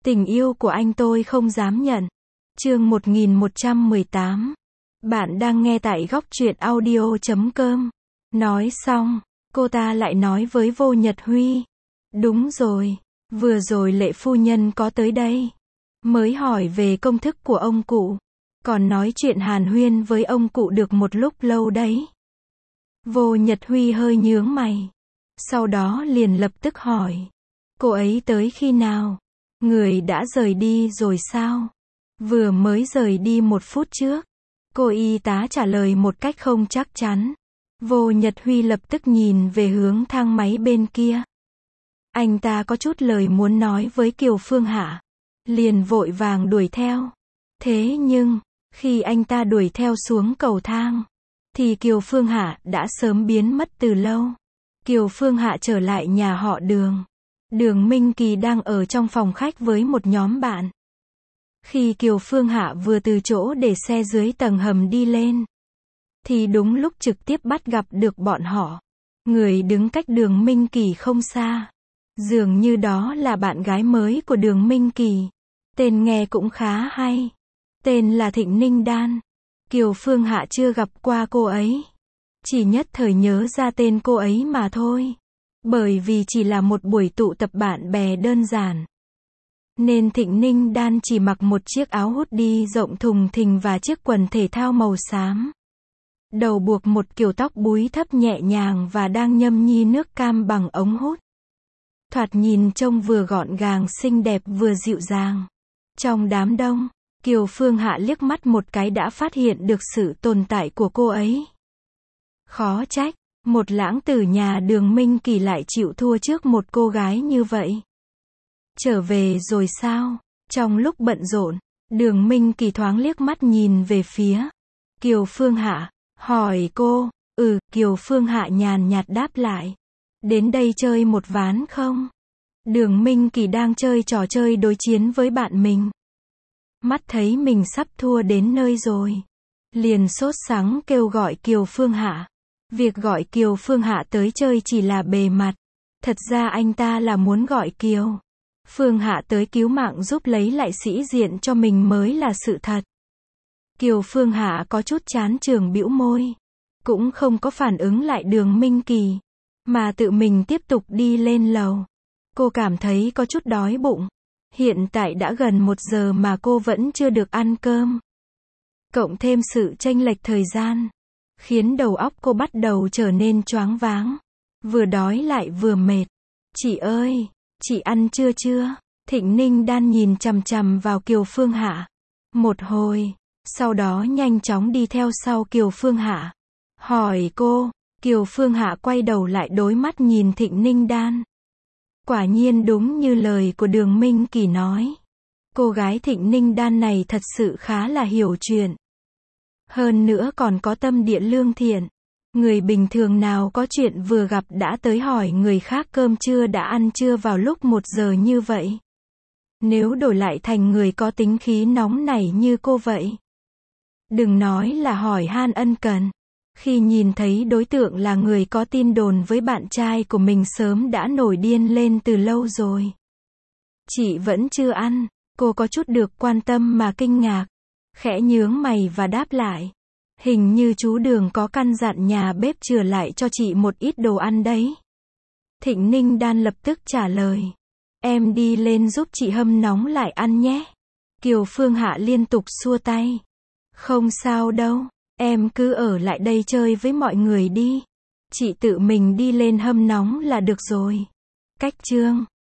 Tình yêu của anh tôi không dám nhận. Chương 1118. Bạn đang nghe tại góc truyện audio.com. Nói xong, cô ta lại nói với Vô Nhật Huy. Đúng rồi, vừa rồi Lệ phu nhân có tới đây. Mới hỏi về công thức của ông cụ. Còn nói chuyện hàn huyên với ông cụ được một lúc lâu đấy. Vô Nhật Huy hơi nhướng mày. Sau đó liền lập tức hỏi. Cô ấy tới khi nào? Người đã rời đi rồi sao? Vừa mới rời đi 1 phút trước. Cô y tá trả lời một cách không chắc chắn. Vô Nhật Huy lập tức nhìn về hướng thang máy bên kia. Anh ta có chút lời muốn nói với Kiều Phương Hạ. Liền vội vàng đuổi theo. Thế nhưng, khi anh ta đuổi theo xuống cầu thang, thì Kiều Phương Hạ đã sớm biến mất từ lâu. Kiều Phương Hạ trở lại nhà họ Đường. Đường Minh Kỳ đang ở trong phòng khách với một nhóm bạn. Khi Kiều Phương Hạ vừa từ chỗ để xe dưới tầng hầm đi lên, thì đúng lúc trực tiếp bắt gặp được bọn họ. Người đứng cách Đường Minh Kỳ không xa. Dường như đó là bạn gái mới của Đường Minh Kỳ. Tên nghe cũng khá hay. Tên là Thịnh Ninh Đan. Kiều Phương Hạ chưa gặp qua cô ấy. Chỉ nhất thời nhớ ra tên cô ấy mà thôi. Bởi vì chỉ là một buổi tụ tập bạn bè đơn giản. Nên Thịnh Ninh Đan chỉ mặc một chiếc áo hoodie rộng thùng thình và chiếc quần thể thao màu xám. Đầu buộc một kiểu tóc búi thấp nhẹ nhàng và đang nhâm nhi nước cam bằng ống hút. Thoạt nhìn trông vừa gọn gàng xinh đẹp vừa dịu dàng. Trong đám đông, Kiều Phương Hạ liếc mắt một cái đã phát hiện được sự tồn tại của cô ấy. Khó trách, một lãng tử nhà Đường Minh Kỳ lại chịu thua trước một cô gái như vậy. Trở về rồi sao? Trong lúc bận rộn, Đường Minh Kỳ thoáng liếc mắt nhìn về phía Kiều Phương Hạ, hỏi cô. Kiều Phương Hạ nhàn nhạt đáp lại. Đến đây chơi một ván không? Đường Minh Kỳ đang chơi trò chơi đối chiến với bạn mình. Mắt thấy mình sắp thua đến nơi rồi. Liền sốt sắng kêu gọi Kiều Phương Hạ. Việc gọi Kiều Phương Hạ tới chơi chỉ là bề mặt. Thật ra anh ta là muốn gọi Kiều Phương Hạ tới cứu mạng giúp lấy lại sĩ diện cho mình mới là sự thật. Kiều Phương Hạ có chút chán chường bĩu môi. Cũng không có phản ứng lại Đường Minh Kỳ. Mà tự mình tiếp tục đi lên lầu. Cô cảm thấy có chút đói bụng. Hiện tại đã gần 1 giờ mà cô vẫn chưa được ăn cơm. Cộng thêm sự chênh lệch thời gian, khiến đầu óc cô bắt đầu trở nên choáng váng. Vừa đói lại vừa mệt. Chị ơi, chị ăn chưa? Thịnh Ninh Đan nhìn chằm chằm vào Kiều Phương Hạ một hồi, sau đó nhanh chóng đi theo sau Kiều Phương Hạ. Hỏi cô. Kiều Phương Hạ quay đầu lại đối mắt nhìn Thịnh Ninh Đan. Quả nhiên đúng như lời của Đường Minh Kỳ nói. Cô gái Thịnh Ninh Đan này thật sự khá là hiểu chuyện. Hơn nữa còn có tâm địa lương thiện. Người bình thường nào có chuyện vừa gặp đã tới hỏi người khác cơm trưa đã ăn chưa vào lúc 1 giờ như vậy. Nếu đổi lại thành người có tính khí nóng nảy như cô vậy. Đừng nói là hỏi han ân cần. Khi nhìn thấy đối tượng là người có tin đồn với bạn trai của mình sớm đã nổi điên lên từ lâu rồi. Chị vẫn chưa ăn. Cô có chút được quan tâm mà kinh ngạc. Khẽ nhướng mày và đáp lại. Hình như chú Đường có căn dặn nhà bếp chừa lại cho chị một ít đồ ăn đấy. Thịnh Ninh Đan lập tức trả lời. Em đi lên giúp chị hâm nóng lại ăn nhé. Kiều Phương Hạ liên tục xua tay. Không sao đâu. Em cứ ở lại đây chơi với mọi người đi. Chị tự mình đi lên hâm nóng là được rồi. Cách chương